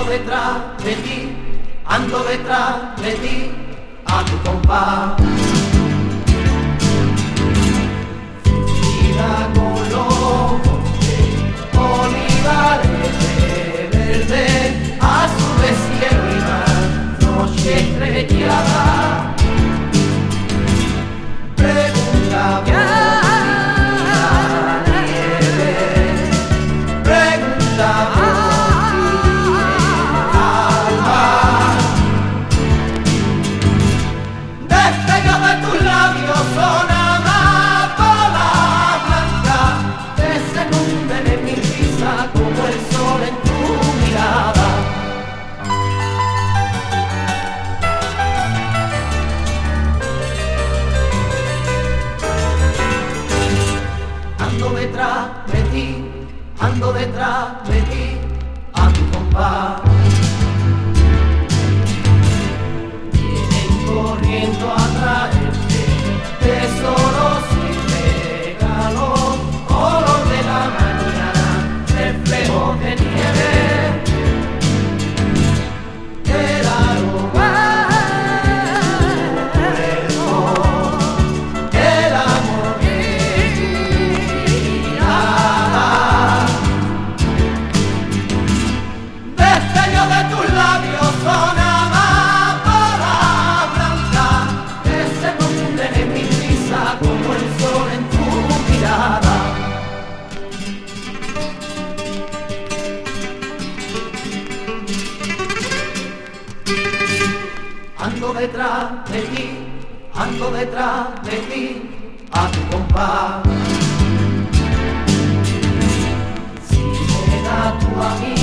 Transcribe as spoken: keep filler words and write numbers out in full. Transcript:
detrás de ti, ando detrás de ti, a tu compás. Vida con los montes, olivares de verde, azul de cielo y mar, noche estrellada. Pregunta por ti, la nieve, pregunta por son amapolas blancas que se hunden en mi risa como el sol en tu mirada. Ando detrás de ti, ando detrás de ti, a tu compás. Vienen corriendo atrás tesoros y regalos, olor de la mañana, reflejos de nieve, el aroma, el amor y nada. Destellos de tus labios son amapolas blancas que se confunden en mi como el sol en tu mirada. Ando detrás de ti, ando detrás de ti, a tu compás. Si me da tu amigo